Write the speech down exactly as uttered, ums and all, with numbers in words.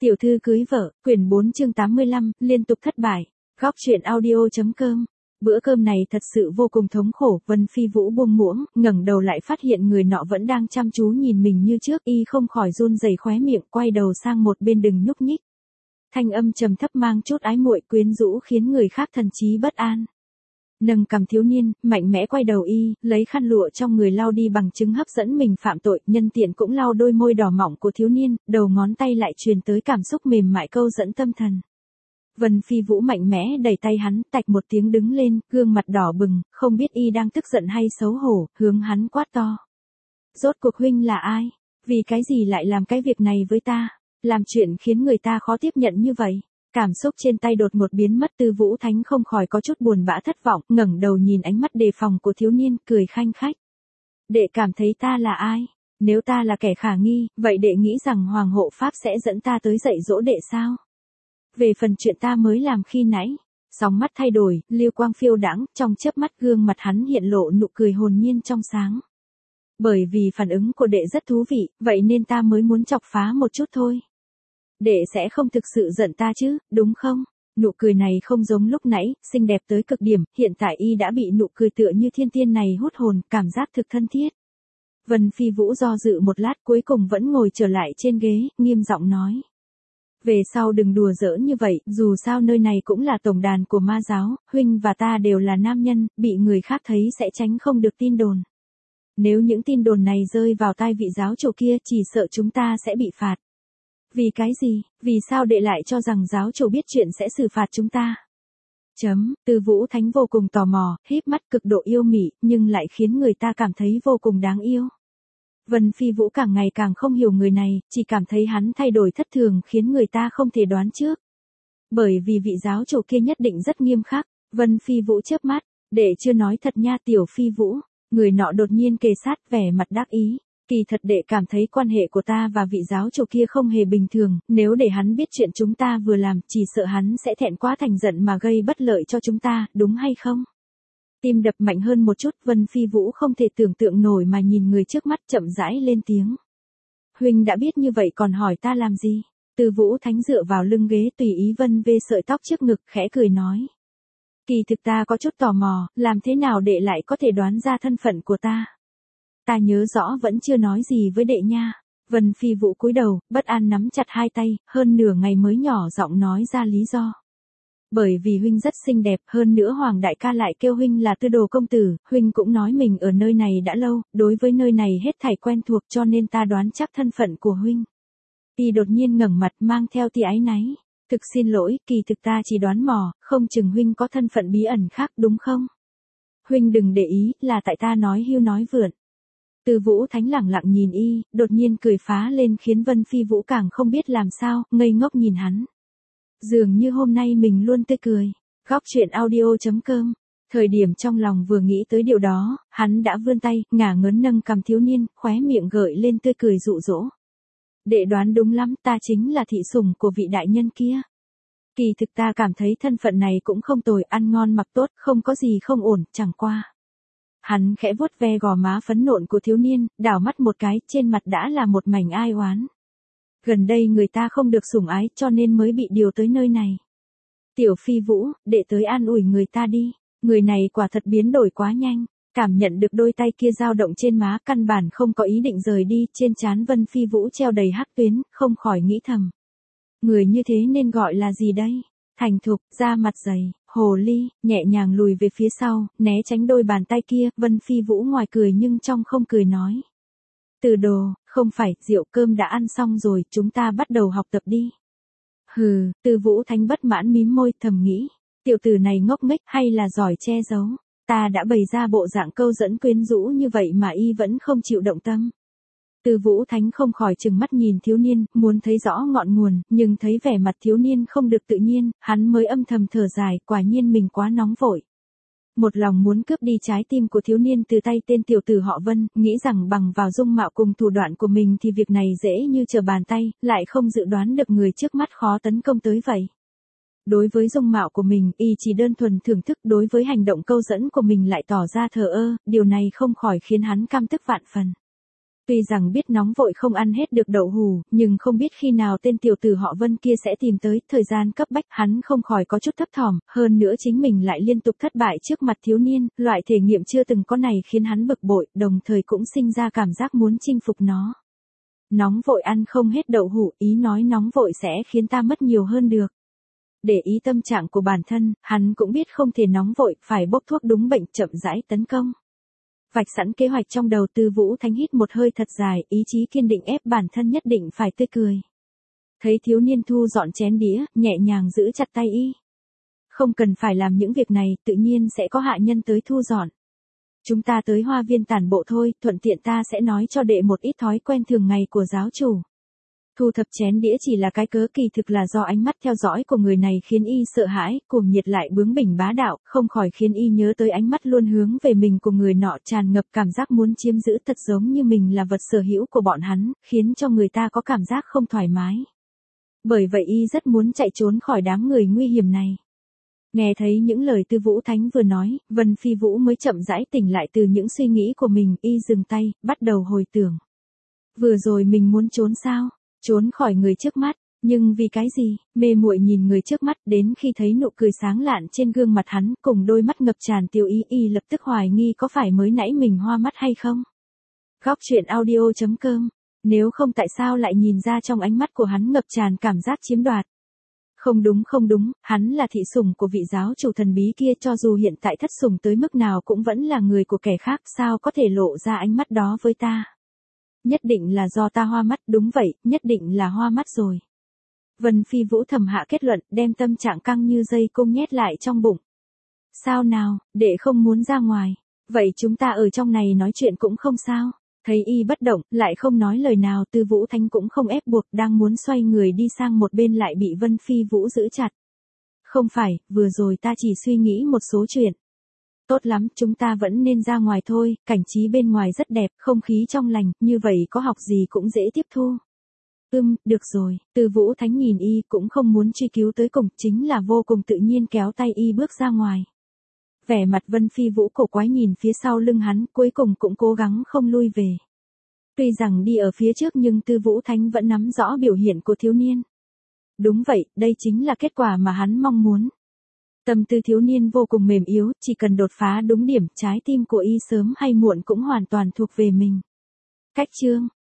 Tiểu thư cưới vợ, quyển bốn chương tám mươi lăm, liên tục thất bại. Góc truyện audio.com. Bữa cơm này thật sự vô cùng thống khổ, Vân Phi Vũ buông muỗng, ngẩng đầu lại phát hiện người nọ vẫn đang chăm chú nhìn mình như trước, y không khỏi run rẩy khóe miệng, quay đầu sang một bên đừng nhúc nhích. Thanh âm trầm thấp mang chút ái muội quyến rũ khiến người khác thần trí bất an. Nâng cằm thiếu niên, mạnh mẽ quay đầu y, lấy khăn lụa trong người lau đi bằng chứng hấp dẫn mình phạm tội, nhân tiện cũng lau đôi môi đỏ mọng của thiếu niên, đầu ngón tay lại truyền tới cảm xúc mềm mại câu dẫn tâm thần. Vân Phi Vũ mạnh mẽ đẩy tay hắn, tạch một tiếng đứng lên, gương mặt đỏ bừng, không biết y đang tức giận hay xấu hổ, hướng hắn quát to. Rốt cuộc huynh là ai? Vì cái gì lại làm cái việc này với ta? Làm chuyện khiến người ta khó tiếp nhận như vậy. Cảm xúc trên tay đột một biến mất, Tư Vũ Thánh không khỏi có chút buồn bã thất vọng, ngẩng đầu nhìn ánh mắt đề phòng của thiếu niên, cười khanh khách. Đệ cảm thấy ta là ai? Nếu ta là kẻ khả nghi, vậy đệ nghĩ rằng Hoàng hộ Pháp sẽ dẫn ta tới dạy dỗ đệ sao? Về phần chuyện ta mới làm khi nãy, sóng mắt thay đổi, lưu quang phiêu đãng, trong chớp mắt gương mặt hắn hiện lộ nụ cười hồn nhiên trong sáng. Bởi vì phản ứng của đệ rất thú vị, vậy nên ta mới muốn chọc phá một chút thôi. Đệ sẽ không thực sự giận ta chứ, đúng không? Nụ cười này không giống lúc nãy, xinh đẹp tới cực điểm, hiện tại y đã bị nụ cười tựa như thiên tiên này hút hồn, cảm giác thực thân thiết. Vân Phi Vũ do dự một lát cuối cùng vẫn ngồi trở lại trên ghế, nghiêm giọng nói. Về sau đừng đùa giỡn như vậy, dù sao nơi này cũng là tổng đàn của ma giáo, huynh và ta đều là nam nhân, bị người khác thấy sẽ tránh không được tin đồn. Nếu những tin đồn này rơi vào tai vị giáo chủ kia, chỉ sợ chúng ta sẽ bị phạt. Vì cái gì, vì sao đệ lại cho rằng giáo chủ biết chuyện sẽ xử phạt chúng ta? Chấm, Tư Vũ Thánh vô cùng tò mò, híp mắt cực độ yêu mị, nhưng lại khiến người ta cảm thấy vô cùng đáng yêu. Vân Phi Vũ càng ngày càng không hiểu người này, chỉ cảm thấy hắn thay đổi thất thường khiến người ta không thể đoán trước. Bởi vì vị giáo chủ kia nhất định rất nghiêm khắc, Vân Phi Vũ chớp mắt, đệ chưa nói thật nha Tiểu Phi Vũ, người nọ đột nhiên kề sát vẻ mặt đắc ý. Kỳ thật đệ cảm thấy quan hệ của ta và vị giáo chủ kia không hề bình thường, nếu để hắn biết chuyện chúng ta vừa làm, chỉ sợ hắn sẽ thẹn quá thành giận mà gây bất lợi cho chúng ta, đúng hay không? Tim đập mạnh hơn một chút, Vân Phi Vũ không thể tưởng tượng nổi mà nhìn người trước mắt chậm rãi lên tiếng. Huynh đã biết như vậy còn hỏi ta làm gì? Tư Vũ Thánh dựa vào lưng ghế tùy ý vân vê sợi tóc trước ngực, khẽ cười nói. Kỳ thực ta có chút tò mò, làm thế nào đệ lại có thể đoán ra thân phận của ta? Ta nhớ rõ vẫn chưa nói gì với đệ nha. Vân Phi Vũ cúi đầu, bất an nắm chặt hai tay, hơn nửa ngày mới nhỏ giọng nói ra lý do. Bởi vì huynh rất xinh đẹp, hơn nữa Hoàng đại ca lại kêu huynh là Tư Đồ công tử, huynh cũng nói mình ở nơi này đã lâu, đối với nơi này hết thảy quen thuộc cho nên ta đoán chắc thân phận của huynh. Y đột nhiên ngẩng mặt mang theo tia áy náy. Thực xin lỗi, kỳ thực ta chỉ đoán mò, không chừng huynh có thân phận bí ẩn khác đúng không? Huynh đừng để ý, là tại ta nói hưu nói vượn. Tư Vũ Thánh lẳng lặng nhìn y, đột nhiên cười phá lên khiến Vân Phi Vũ càng không biết làm sao, ngây ngốc nhìn hắn. Dường như hôm nay mình luôn tươi cười. Góc truyện audio.com. Thời điểm trong lòng vừa nghĩ tới điều đó, hắn đã vươn tay, ngả ngớn nâng cằm thiếu niên, khóe miệng gợi lên tươi cười dụ dỗ. Đệ đoán đúng lắm, ta chính là thị sủng của vị đại nhân kia. Kỳ thực ta cảm thấy thân phận này cũng không tồi, ăn ngon mặc tốt, không có gì không ổn, chẳng qua. Hắn khẽ vuốt ve gò má phấn nộn của thiếu niên, đảo mắt một cái, trên mặt đã là một mảnh ai oán. Gần đây người ta không được sủng ái cho nên mới bị điều tới nơi này. Tiểu Phi Vũ, đệ tới an ủi người ta đi, người này quả thật biến đổi quá nhanh. Cảm nhận được đôi tay kia dao động trên má, căn bản không có ý định rời đi, trên trán Vân Phi Vũ treo đầy hắc tuyến, không khỏi nghĩ thầm. Người như thế nên gọi là gì đây? Thành thục, da mặt dày, hồ ly, nhẹ nhàng lùi về phía sau, né tránh đôi bàn tay kia, Vân Phi Vũ ngoài cười nhưng trong không cười nói. Từ Đồ, không phải, rượu cơm đã ăn xong rồi, chúng ta bắt đầu học tập đi. Hừ, Tư Vũ Thánh bất mãn mím môi, thầm nghĩ, tiểu tử này ngốc nghếch hay là giỏi che giấu, ta đã bày ra bộ dạng câu dẫn quyến rũ như vậy mà y vẫn không chịu động tâm. Tư Vũ Thánh không khỏi trừng mắt nhìn thiếu niên, muốn thấy rõ ngọn nguồn, nhưng thấy vẻ mặt thiếu niên không được tự nhiên, hắn mới âm thầm thở dài, quả nhiên mình quá nóng vội. Một lòng muốn cướp đi trái tim của thiếu niên từ tay tên tiểu tử họ Vân, nghĩ rằng bằng vào dung mạo cùng thủ đoạn của mình thì việc này dễ như trở bàn tay, lại không dự đoán được người trước mắt khó tấn công tới vậy. Đối với dung mạo của mình, y chỉ đơn thuần thưởng thức, đối với hành động câu dẫn của mình lại tỏ ra thờ ơ, điều này không khỏi khiến hắn căm tức vạn phần. Tuy rằng biết nóng vội không ăn hết được đậu hù, nhưng không biết khi nào tên tiểu tử họ Vân kia sẽ tìm tới, thời gian cấp bách, hắn không khỏi có chút thấp thỏm, hơn nữa chính mình lại liên tục thất bại trước mặt thiếu niên, loại thể nghiệm chưa từng có này khiến hắn bực bội, đồng thời cũng sinh ra cảm giác muốn chinh phục nó. Nóng vội ăn không hết đậu hũ, ý nói nóng vội sẽ khiến ta mất nhiều hơn được. Để ý tâm trạng của bản thân, hắn cũng biết không thể nóng vội, phải bốc thuốc đúng bệnh, chậm rãi tấn công. Vạch sẵn kế hoạch trong đầu, Tư Vũ Thánh hít một hơi thật dài, ý chí kiên định ép bản thân nhất định phải tươi cười. Thấy thiếu niên thu dọn chén đĩa, nhẹ nhàng giữ chặt tay y. Không cần phải làm những việc này, tự nhiên sẽ có hạ nhân tới thu dọn. Chúng ta tới hoa viên tản bộ thôi, thuận tiện ta sẽ nói cho đệ một ít thói quen thường ngày của giáo chủ. Thu thập chén đĩa chỉ là cái cớ, kỳ thực là do ánh mắt theo dõi của người này khiến y sợ hãi, cuồng nhiệt lại bướng bỉnh bá đạo, không khỏi khiến y nhớ tới ánh mắt luôn hướng về mình của người nọ, tràn ngập cảm giác muốn chiếm giữ, thật giống như mình là vật sở hữu của bọn hắn, khiến cho người ta có cảm giác không thoải mái. Bởi vậy y rất muốn chạy trốn khỏi đám người nguy hiểm này. Nghe thấy những lời Tư Vũ Thánh vừa nói, Vân Phi Vũ mới chậm rãi tỉnh lại từ những suy nghĩ của mình, y dừng tay, bắt đầu hồi tưởng. Vừa rồi mình muốn trốn sao? Trốn khỏi người trước mắt, nhưng vì cái gì? Mê muội nhìn người trước mắt, đến khi thấy nụ cười sáng lạn trên gương mặt hắn, cùng đôi mắt ngập tràn tiêu ý, y lập tức hoài nghi có phải mới nãy mình hoa mắt hay không? Góc truyện audio chấm com. Nếu không tại sao lại nhìn ra trong ánh mắt của hắn ngập tràn cảm giác chiếm đoạt? Không đúng không đúng, hắn là thị sủng của vị giáo chủ thần bí kia, cho dù hiện tại thất sủng tới mức nào cũng vẫn là người của kẻ khác, sao có thể lộ ra ánh mắt đó với ta? Nhất định là do ta hoa mắt, đúng vậy, nhất định là hoa mắt rồi. Vân Phi Vũ thầm hạ kết luận, đem tâm trạng căng như dây cung nhét lại trong bụng. Sao nào, đệ không muốn ra ngoài, vậy chúng ta ở trong này nói chuyện cũng không sao. Thấy y bất động, lại không nói lời nào, Tư Vũ Thánh cũng không ép buộc, đang muốn xoay người đi sang một bên lại bị Vân Phi Vũ giữ chặt. Không phải, vừa rồi ta chỉ suy nghĩ một số chuyện. Tốt lắm, chúng ta vẫn nên ra ngoài thôi, cảnh trí bên ngoài rất đẹp, không khí trong lành, như vậy có học gì cũng dễ tiếp thu. Ưm, được rồi, Tư Vũ Thánh nhìn y cũng không muốn truy cứu tới cùng, chính là vô cùng tự nhiên kéo tay y bước ra ngoài. Vẻ mặt Vân Phi Vũ cổ quái nhìn phía sau lưng hắn, cuối cùng cũng cố gắng không lui về. Tuy rằng đi ở phía trước nhưng Tư Vũ Thánh vẫn nắm rõ biểu hiện của thiếu niên. Đúng vậy, đây chính là kết quả mà hắn mong muốn. Tâm tư thiếu niên vô cùng mềm yếu, chỉ cần đột phá đúng điểm, trái tim của y sớm hay muộn cũng hoàn toàn thuộc về mình. Cách chương